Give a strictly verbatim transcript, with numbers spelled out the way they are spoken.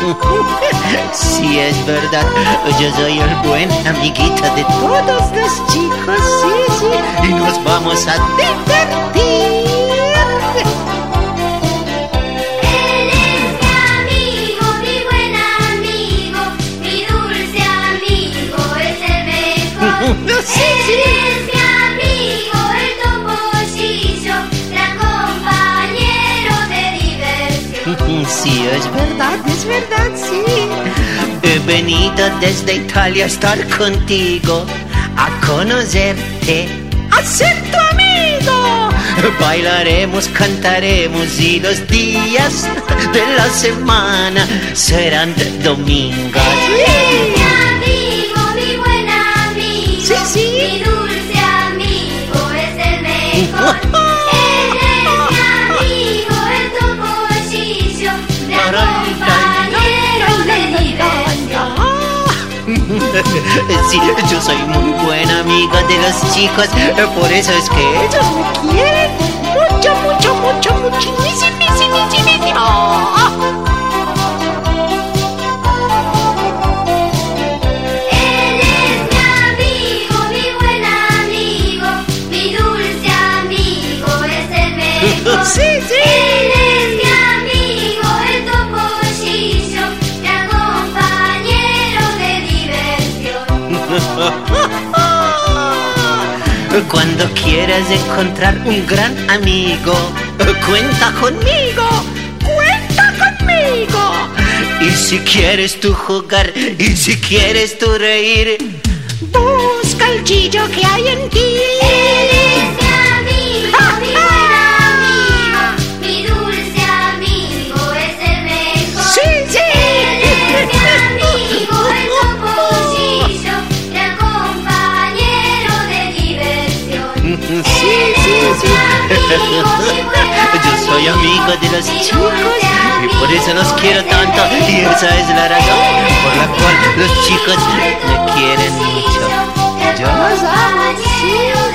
Sí, es verdad, yo soy el buen amiguito de todos los chicos, sí, sí, y nos vamos a divertir. Él es mi amigo, mi buen amigo, mi dulce amigo, es el mejor. Sí, sí. Él es mi amigo, el topollillo, gran compañero de diversión. Sí, es verdad, es verdad, sí. He venido desde Italia a estar contigo, a conocerte, a ser tu amigo. Bailaremos, cantaremos y los días de la semana serán de domingo. Él es mi amigo, mi buen amigo, Sí, sí. mi dulce amigo, es el mejor. Él es mi amigo, el topollillo, gran compañero de diversión. Sí, yo soy muy buen amigo de los chicos, por eso es que ellos me quieren mucho, mucho, mucho, muchísimo. Él es mi amigo, mi buen amigo, mi dulce amigo, es el mejor. Sí, sí. Él es mi amigo, el topollillo, gran compañero de diversión. Cuando quieras encontrar un gran amigo, cuenta conmigo, cuenta conmigo. Y si quieres tú jugar, y si quieres tú reír, busca el chillo que hay en ti. Él es mi amigo, mi buen amigo, mi dulce amigo, es el mejor. Sí, sí. Él es mi amigo, el topollillo, gran compañero de diversión. Sí, sí, sí. Yo soy amigo de los chicos y por eso los quiero tanto, y esa es la razón por la cual los chicos me quieren mucho. Yo los amo, sí.